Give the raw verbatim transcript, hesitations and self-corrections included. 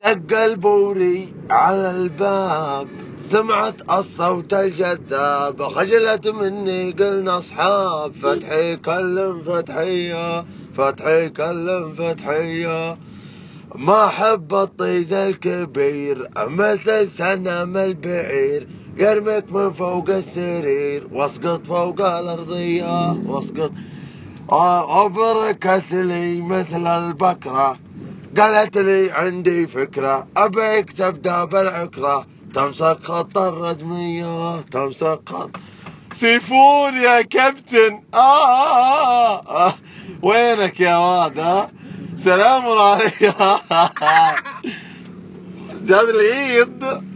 دق البوري على الباب، سمعت الصوت الجذاب، خجلت مني قلنا اصحاب. فتحي كلم فتحية، فتحي كلم فتحية، ما احب الطيز الكبير مثل سنام البعير، يرميك من فوق السرير واسقط فوق الارضية واسقط. وبركت لي مثل البكرة، قالت لي عندي فكرة، ابيك تبدا بالعكرة، تمسك خط الرجمية، تمسك خط. سيفون يا كابتن. آه, آه, آه وينك يا واد؟ ها سلام عليكم. جاب العيد.